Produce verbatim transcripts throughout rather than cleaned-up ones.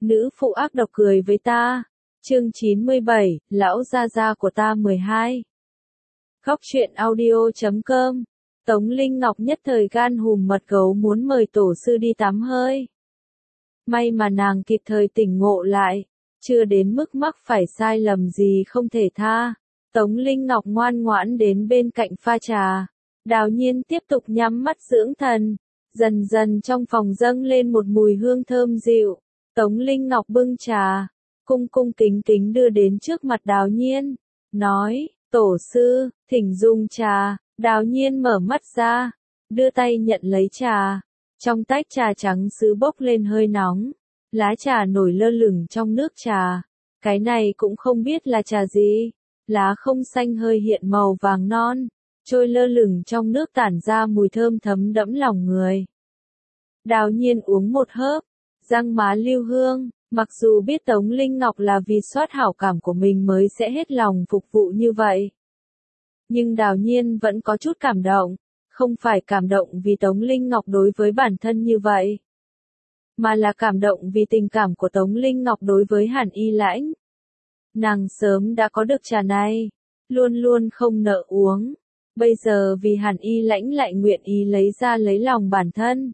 Nữ phụ ác độc cười với ta. Chương chín mươi bảy, lão gia gia của ta mười hai. Góc truyện audio chấm com. Tống Linh Ngọc nhất thời gan hùm mật gấu muốn mời tổ sư đi tắm hơi. May mà nàng kịp thời tỉnh ngộ lại, chưa đến mức mắc phải sai lầm gì không thể tha. Tống Linh Ngọc ngoan ngoãn đến bên cạnh pha trà. Đào Nhiên tiếp tục nhắm mắt dưỡng thần. Dần dần trong phòng dâng lên một mùi hương thơm dịu. Tống Linh Ngọc bưng trà, cung cung kính kính đưa đến trước mặt Đào Nhiên, nói, tổ sư, thỉnh dùng trà. Đào Nhiên mở mắt ra, đưa tay nhận lấy trà. Trong tách trà trắng sứ bốc lên hơi nóng, lá trà nổi lơ lửng trong nước trà. Cái này cũng không biết là trà gì, lá không xanh hơi hiện màu vàng non, trôi lơ lửng trong nước tản ra mùi thơm thấm đẫm lòng người. Đào Nhiên uống một hớp, răng má lưu hương, mặc dù biết Tống Linh Ngọc là vì soát hảo cảm của mình mới sẽ hết lòng phục vụ như vậy. Nhưng Đào Nhiên vẫn có chút cảm động, không phải cảm động vì Tống Linh Ngọc đối với bản thân như vậy, mà là cảm động vì tình cảm của Tống Linh Ngọc đối với Hàn Y Lãnh. Nàng sớm đã có được trà này, luôn luôn không nỡ uống, bây giờ vì Hàn Y Lãnh lại nguyện ý lấy ra lấy lòng bản thân.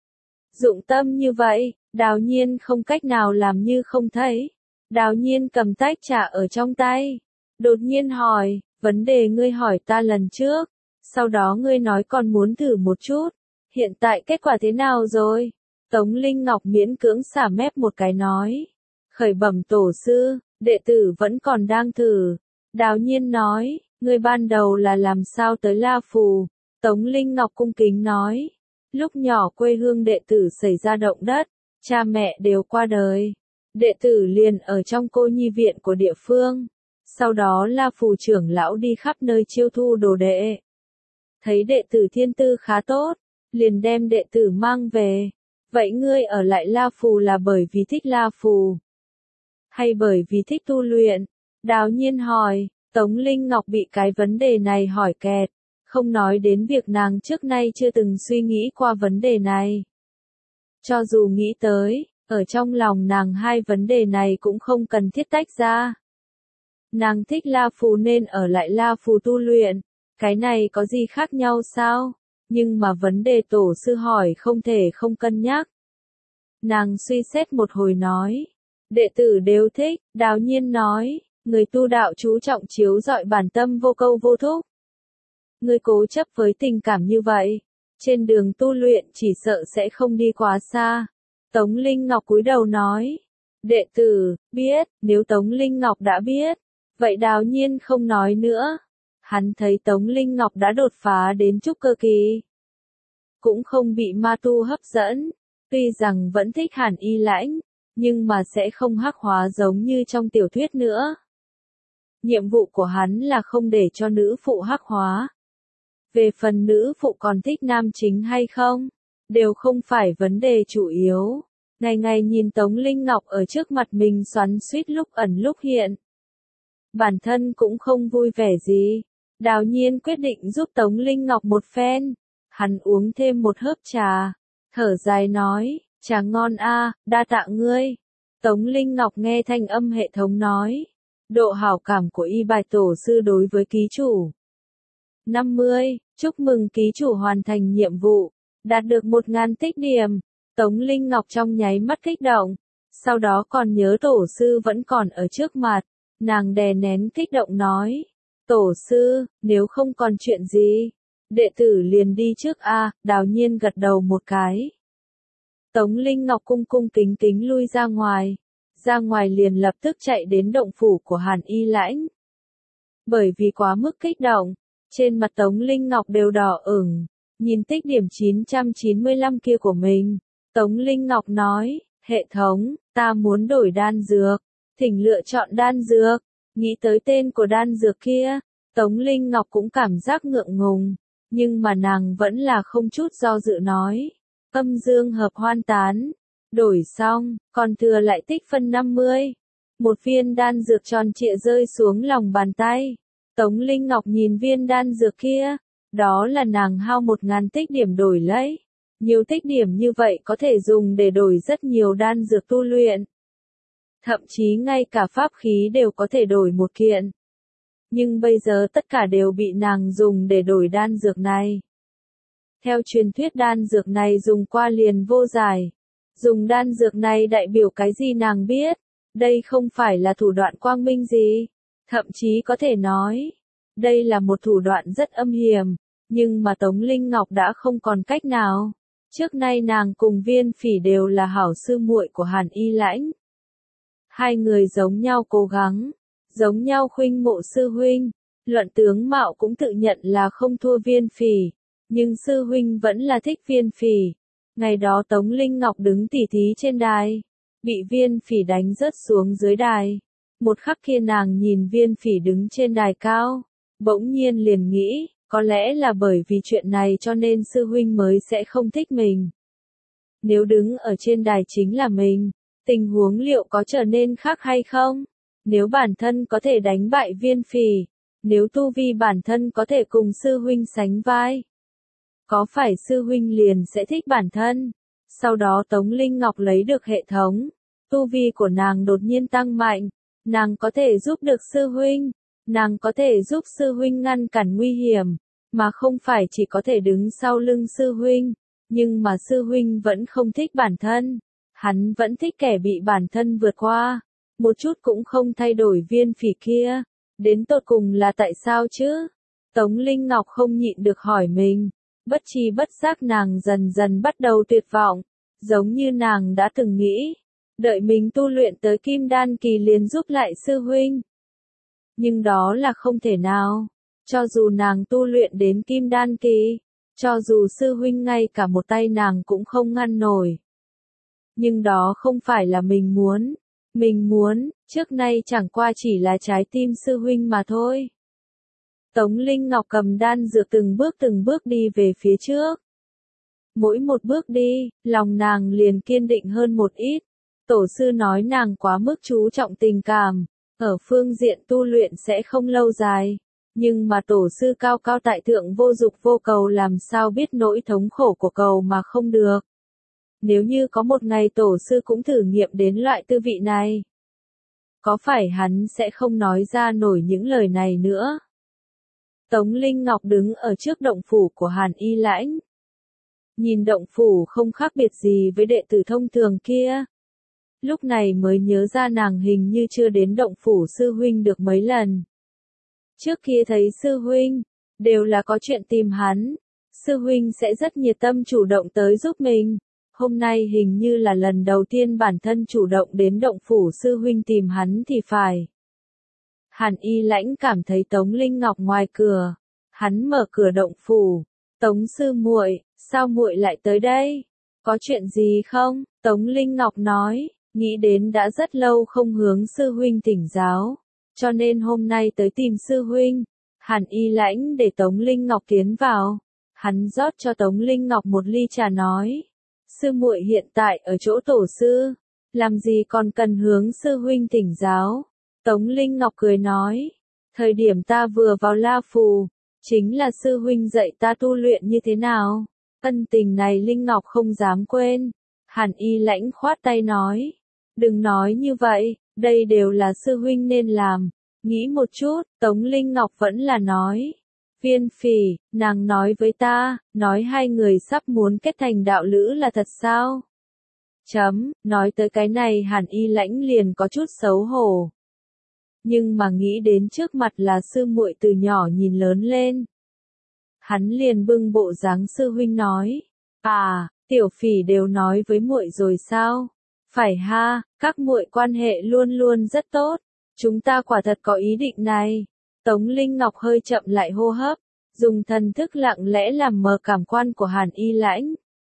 Dụng tâm như vậy, Đào Nhiên không cách nào làm như không thấy. Đào Nhiên cầm tách trà ở trong tay, đột nhiên hỏi, vấn đề ngươi hỏi ta lần trước, sau đó ngươi nói còn muốn thử một chút, hiện tại kết quả thế nào rồi? Tống Linh Ngọc miễn cưỡng xả mép một cái nói, khởi bẩm tổ sư, đệ tử vẫn còn đang thử. Đào Nhiên nói, ngươi ban đầu là làm sao tới La Phù? Tống Linh Ngọc cung kính nói, lúc nhỏ quê hương đệ tử xảy ra động đất, cha mẹ đều qua đời, đệ tử liền ở trong cô nhi viện của địa phương. Sau đó La Phù trưởng lão đi khắp nơi chiêu thu đồ đệ. Thấy đệ tử thiên tư khá tốt, liền đem đệ tử mang về. Vậy ngươi ở lại La Phù là bởi vì thích La Phù, hay bởi vì thích tu luyện? Đào Nhiên hỏi. Tống Linh Ngọc bị cái vấn đề này hỏi kẹt, không nói đến việc nàng trước nay chưa từng suy nghĩ qua vấn đề này. Cho dù nghĩ tới, ở trong lòng nàng hai vấn đề này cũng không cần thiết tách ra. Nàng thích La Phù nên ở lại La Phù tu luyện, cái này có gì khác nhau sao? Nhưng mà vấn đề tổ sư hỏi không thể không cân nhắc. Nàng suy xét một hồi nói, đệ tử đều thích. Đào Nhiên nói, người tu đạo chú trọng chiếu rọi bản tâm vô câu vô thúc. Ngươi cố chấp với tình cảm như vậy, trên đường tu luyện chỉ sợ sẽ không đi quá xa. Tống Linh Ngọc cúi đầu nói, đệ tử biết. Nếu Tống Linh Ngọc đã biết, vậy Đào Nhiên không nói nữa. Hắn thấy Tống Linh Ngọc đã đột phá đến trúc cơ kỳ, cũng không bị ma tu hấp dẫn, tuy rằng vẫn thích Hàn Y Lãnh, nhưng mà sẽ không hắc hóa giống như trong tiểu thuyết nữa. Nhiệm vụ của hắn là không để cho nữ phụ hắc hóa. Về phần nữ phụ còn thích nam chính hay không, đều không phải vấn đề chủ yếu. Ngày ngày nhìn Tống Linh Ngọc ở trước mặt mình xoắn xuýt lúc ẩn lúc hiện, bản thân cũng không vui vẻ gì. Đào Nhiên quyết định giúp Tống Linh Ngọc một phen. Hắn uống thêm một hớp trà, thở dài nói, trà ngon a, đa tạ ngươi. Tống Linh Ngọc nghe thanh âm hệ thống nói, độ hảo cảm của Y Bài tổ sư đối với ký chủ năm mươi, chúc mừng ký chủ hoàn thành nhiệm vụ, đạt được một nghìn tích điểm. Tống Linh Ngọc trong nháy mắt kích động, sau đó còn nhớ tổ sư vẫn còn ở trước mặt, nàng đè nén kích động nói, tổ sư, nếu không còn chuyện gì, đệ tử liền đi trước a. Đào Nhiên gật đầu một cái. Tống Linh Ngọc cung cung kính kính lui ra ngoài, ra ngoài liền lập tức chạy đến động phủ của Hàn Y Lãnh. Bởi vì quá mức kích động, trên mặt Tống Linh Ngọc đều đỏ ửng, nhìn tích điểm chín trăm chín mươi lăm kia của mình. Tống Linh Ngọc nói, hệ thống, ta muốn đổi đan dược, thỉnh lựa chọn đan dược. Nghĩ tới tên của đan dược kia, Tống Linh Ngọc cũng cảm giác ngượng ngùng, nhưng mà nàng vẫn là không chút do dự nói, âm dương hợp hoan tán, đổi xong, còn thừa lại tích phân năm mươi. Một viên đan dược tròn trịa rơi xuống lòng bàn tay. Tống Linh Ngọc nhìn viên đan dược kia, đó là nàng hao một ngàn tích điểm đổi lấy. Nhiều tích điểm như vậy có thể dùng để đổi rất nhiều đan dược tu luyện. Thậm chí ngay cả pháp khí đều có thể đổi một kiện. Nhưng bây giờ tất cả đều bị nàng dùng để đổi đan dược này. Theo truyền thuyết đan dược này dùng qua liền vô giải. Dùng đan dược này đại biểu cái gì nàng biết, đây không phải là thủ đoạn quang minh gì. Thậm chí có thể nói, đây là một thủ đoạn rất âm hiểm, nhưng mà Tống Linh Ngọc đã không còn cách nào. Trước nay nàng cùng Viên Phỉ đều là hảo sư muội của Hàn Y Lãnh. Hai người giống nhau cố gắng, giống nhau khuynh mộ sư huynh, luận tướng mạo cũng tự nhận là không thua Viên Phỉ, nhưng sư huynh vẫn là thích Viên Phỉ. Ngày đó Tống Linh Ngọc đứng tỉ thí trên đài, bị Viên Phỉ đánh rớt xuống dưới đài. Một khắc kia nàng nhìn Viên Phỉ đứng trên đài cao, bỗng nhiên liền nghĩ, có lẽ là bởi vì chuyện này cho nên sư huynh mới sẽ không thích mình. Nếu đứng ở trên đài chính là mình, tình huống liệu có trở nên khác hay không? Nếu bản thân có thể đánh bại Viên Phỉ, nếu tu vi bản thân có thể cùng sư huynh sánh vai, có phải sư huynh liền sẽ thích bản thân? Sau đó Tống Linh Ngọc lấy được hệ thống, tu vi của nàng đột nhiên tăng mạnh, nàng có thể giúp được sư huynh, nàng có thể giúp sư huynh ngăn cản nguy hiểm, mà không phải chỉ có thể đứng sau lưng sư huynh, nhưng mà sư huynh vẫn không thích bản thân, hắn vẫn thích kẻ bị bản thân vượt qua, một chút cũng không thay đổi Viên Phỉ kia, đến tột cùng là tại sao chứ? Tống Linh Ngọc không nhịn được hỏi mình. Bất tri bất giác nàng dần dần bắt đầu tuyệt vọng, giống như nàng đã từng nghĩ, đợi mình tu luyện tới Kim Đan kỳ liền giúp lại sư huynh. Nhưng đó là không thể nào, cho dù nàng tu luyện đến Kim Đan kỳ, cho dù sư huynh ngay cả một tay nàng cũng không ngăn nổi. Nhưng đó không phải là mình muốn, mình muốn, trước nay chẳng qua chỉ là trái tim sư huynh mà thôi. Tống Linh Ngọc cầm đan dược từng bước từng bước đi về phía trước. Mỗi một bước đi, lòng nàng liền kiên định hơn một ít. Tổ sư nói nàng quá mức chú trọng tình cảm, ở phương diện tu luyện sẽ không lâu dài. Nhưng mà tổ sư cao cao tại thượng vô dục vô cầu làm sao biết nỗi thống khổ của cầu mà không được. Nếu như có một ngày tổ sư cũng thử nghiệm đến loại tư vị này, có phải hắn sẽ không nói ra nổi những lời này nữa? Tống Linh Ngọc đứng ở trước động phủ của Hàn Y Lãnh. Nhìn động phủ không khác biệt gì với đệ tử thông thường kia. Lúc này mới nhớ ra nàng hình như chưa đến động phủ sư huynh được mấy lần. Trước kia thấy sư huynh, đều là có chuyện tìm hắn. Sư huynh sẽ rất nhiệt tâm chủ động tới giúp mình. Hôm nay hình như là lần đầu tiên bản thân chủ động đến động phủ sư huynh tìm hắn thì phải. Hàn Y Lãnh cảm thấy Tống Linh Ngọc ngoài cửa, hắn mở cửa động phủ. Tống sư muội, sao muội lại tới đây? Có chuyện gì không? Tống Linh Ngọc nói, nghĩ đến đã rất lâu không hướng sư huynh thỉnh giáo, cho nên hôm nay tới tìm sư huynh. Hàn Y Lãnh để Tống Linh Ngọc tiến vào, hắn rót cho Tống Linh Ngọc một ly trà nói, sư muội hiện tại ở chỗ tổ sư, làm gì còn cần hướng sư huynh thỉnh giáo? Tống Linh Ngọc cười nói, thời điểm ta vừa vào La Phù, chính là sư huynh dạy ta tu luyện như thế nào, ân tình này Linh Ngọc không dám quên. Hàn Y Lãnh khoát tay nói, đừng nói như vậy, đây đều là sư huynh nên làm. Nghĩ một chút, Tống Linh Ngọc vẫn là nói, Viên Phỉ, nàng nói với ta, nói hai người sắp muốn kết thành đạo lữ là thật sao? Chấm, nói tới cái này Hàn Y Lãnh liền có chút xấu hổ. Nhưng mà nghĩ đến trước mặt là sư muội từ nhỏ nhìn lớn lên. Hắn liền bưng bộ dáng sư huynh nói, à, tiểu Phỉ đều nói với muội rồi sao? Phải ha, các muội quan hệ luôn luôn rất tốt, chúng ta quả thật có ý định này. Tống Linh Ngọc hơi chậm lại hô hấp, dùng thần thức lặng lẽ làm mờ cảm quan của Hàn Y Lãnh.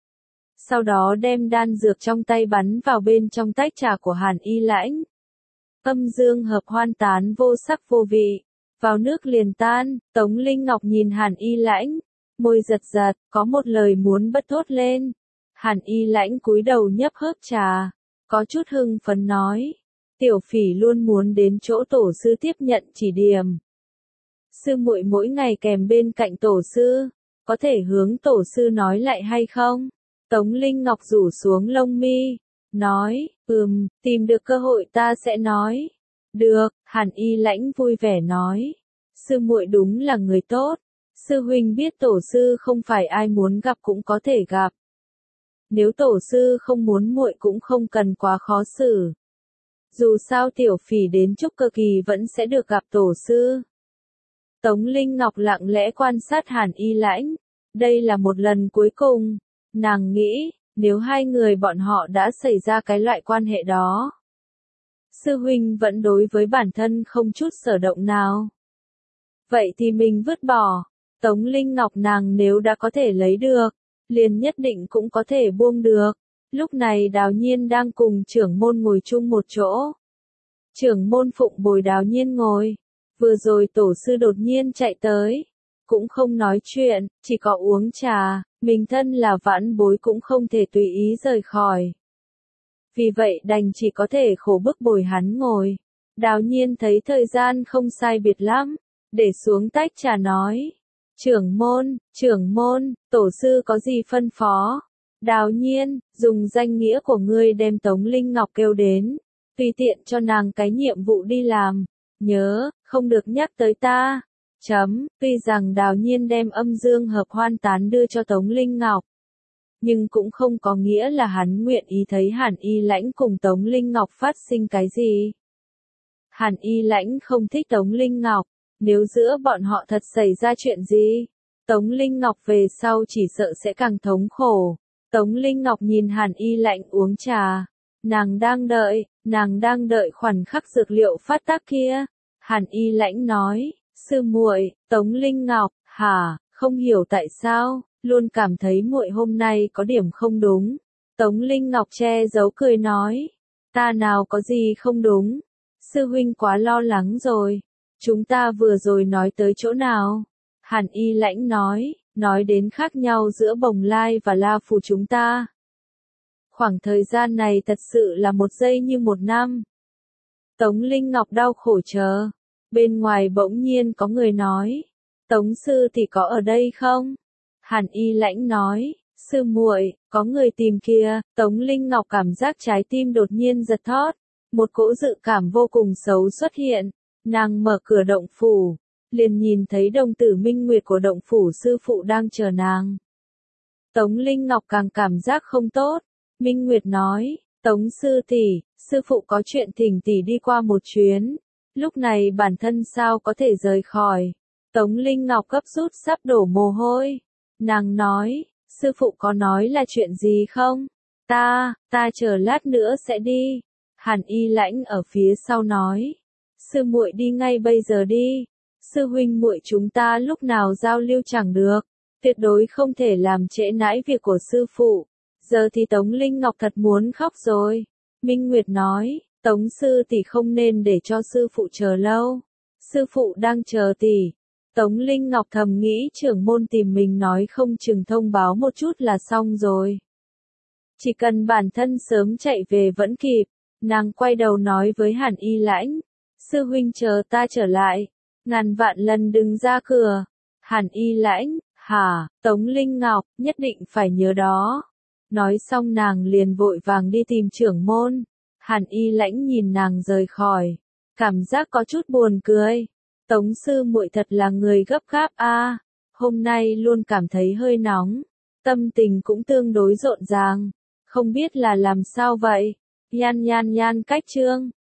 Sau đó đem đan dược trong tay bắn vào bên trong tách trà của Hàn Y Lãnh. Âm dương hợp hoan tán vô sắc vô vị, vào nước liền tan. Tống Linh Ngọc nhìn Hàn Y Lãnh, môi giật giật, có một lời muốn bật thốt lên. Hàn Y Lãnh cúi đầu nhấp hớp trà, có chút hưng phấn nói, tiểu Phỉ luôn muốn đến chỗ tổ sư tiếp nhận chỉ điểm. Sư muội mỗi ngày kèm bên cạnh tổ sư, có thể hướng tổ sư nói lại hay không? Tống Linh Ngọc rủ xuống lông mi, nói, ừm, tìm được cơ hội ta sẽ nói. Được, Hàn Y Lãnh vui vẻ nói. Sư muội đúng là người tốt. Sư huynh biết tổ sư không phải ai muốn gặp cũng có thể gặp. Nếu tổ sư không muốn muội cũng không cần quá khó xử. Dù sao tiểu phỉ đến Trúc Cơ Kỳ vẫn sẽ được gặp tổ sư. Tống Linh Ngọc lặng lẽ quan sát Hàn Y Lãnh. Đây là một lần cuối cùng. Nàng nghĩ, nếu hai người bọn họ đã xảy ra cái loại quan hệ đó. Sư huynh vẫn đối với bản thân không chút sở động nào. Vậy thì mình vứt bỏ. Tống Linh Ngọc nàng nếu đã có thể lấy được, liền nhất định cũng có thể buông được. Lúc này Đào Nhiên đang cùng trưởng môn ngồi chung một chỗ. Trưởng môn phụng bồi Đào Nhiên ngồi. Vừa rồi tổ sư đột nhiên chạy tới. Cũng không nói chuyện, chỉ có uống trà. Mình thân là vãn bối cũng không thể tùy ý rời khỏi. Vì vậy đành chỉ có thể khổ bức bồi hắn ngồi. Đào Nhiên thấy thời gian không sai biệt lắm. Để xuống tách trà nói. Trưởng môn, trưởng môn, tổ sư có gì phân phó? Đào Nhiên, dùng danh nghĩa của ngươi đem Tống Linh Ngọc kêu đến. Tùy tiện cho nàng cái nhiệm vụ đi làm. Nhớ, không được nhắc tới ta. Chấm, tuy rằng Đào Nhiên đem âm dương hợp hoan tán đưa cho Tống Linh Ngọc. Nhưng cũng không có nghĩa là hắn nguyện ý thấy Hàn Y Lãnh cùng Tống Linh Ngọc phát sinh cái gì. Hàn Y Lãnh không thích Tống Linh Ngọc. Nếu giữa bọn họ thật xảy ra chuyện gì, Tống Linh Ngọc về sau chỉ sợ sẽ càng thống khổ. Tống Linh Ngọc nhìn Hàn Y Lãnh uống trà. Nàng đang đợi, nàng đang đợi khoảnh khắc dược liệu phát tác kia. Hàn Y Lãnh nói, sư muội, Tống Linh Ngọc, hả, không hiểu tại sao, luôn cảm thấy muội hôm nay có điểm không đúng. Tống Linh Ngọc che giấu cười nói, ta nào có gì không đúng, sư huynh quá lo lắng rồi. Chúng ta vừa rồi nói tới chỗ nào? Hàn Y Lãnh nói, nói đến khác nhau giữa Bồng Lai và La Phù chúng ta. Khoảng thời gian này thật sự là một giây như một năm. Tống Linh Ngọc đau khổ chờ. Bên ngoài bỗng nhiên có người nói, Tống sư thì có ở đây không? Hàn Y Lãnh nói, sư muội, có người tìm kìa. Tống Linh Ngọc cảm giác trái tim đột nhiên giật thót. Một cỗ dự cảm vô cùng xấu xuất hiện. Nàng mở cửa động phủ, liền nhìn thấy đồng tử Minh Nguyệt của động phủ sư phụ đang chờ nàng. Tống Linh Ngọc càng cảm giác không tốt. Minh Nguyệt nói, Tống sư tỷ, sư phụ có chuyện thỉnh tỷ đi qua một chuyến. Lúc này bản thân sao có thể rời khỏi. Tống Linh Ngọc gấp rút sắp đổ mồ hôi. Nàng nói, sư phụ có nói là chuyện gì không? Ta, ta chờ lát nữa sẽ đi. Hàn Y Lãnh ở phía sau nói. Sư muội đi ngay bây giờ đi. Sư huynh muội chúng ta lúc nào giao lưu chẳng được. Tuyệt đối không thể làm trễ nãi việc của sư phụ. Giờ thì Tống Linh Ngọc thật muốn khóc rồi. Minh Nguyệt nói, Tống sư tỷ không nên để cho sư phụ chờ lâu. Sư phụ đang chờ tỷ. Tống Linh Ngọc thầm nghĩ trưởng môn tìm mình nói không chừng thông báo một chút là xong rồi. Chỉ cần bản thân sớm chạy về vẫn kịp. Nàng quay đầu nói với Hàn Y Lãnh. Sư huynh chờ ta trở lại. Ngàn vạn lần đừng ra cửa. Hàn Y Lãnh, hả, Tống Linh Ngọc, nhất định phải nhớ đó. Nói xong nàng liền vội vàng đi tìm trưởng môn. Hàn Y Lãnh nhìn nàng rời khỏi. Cảm giác có chút buồn cười. Tống sư muội thật là người gấp gáp a. À, hôm nay luôn cảm thấy hơi nóng. Tâm tình cũng tương đối rộn ràng. Không biết là làm sao vậy. Nhan nhan nhan cách chương.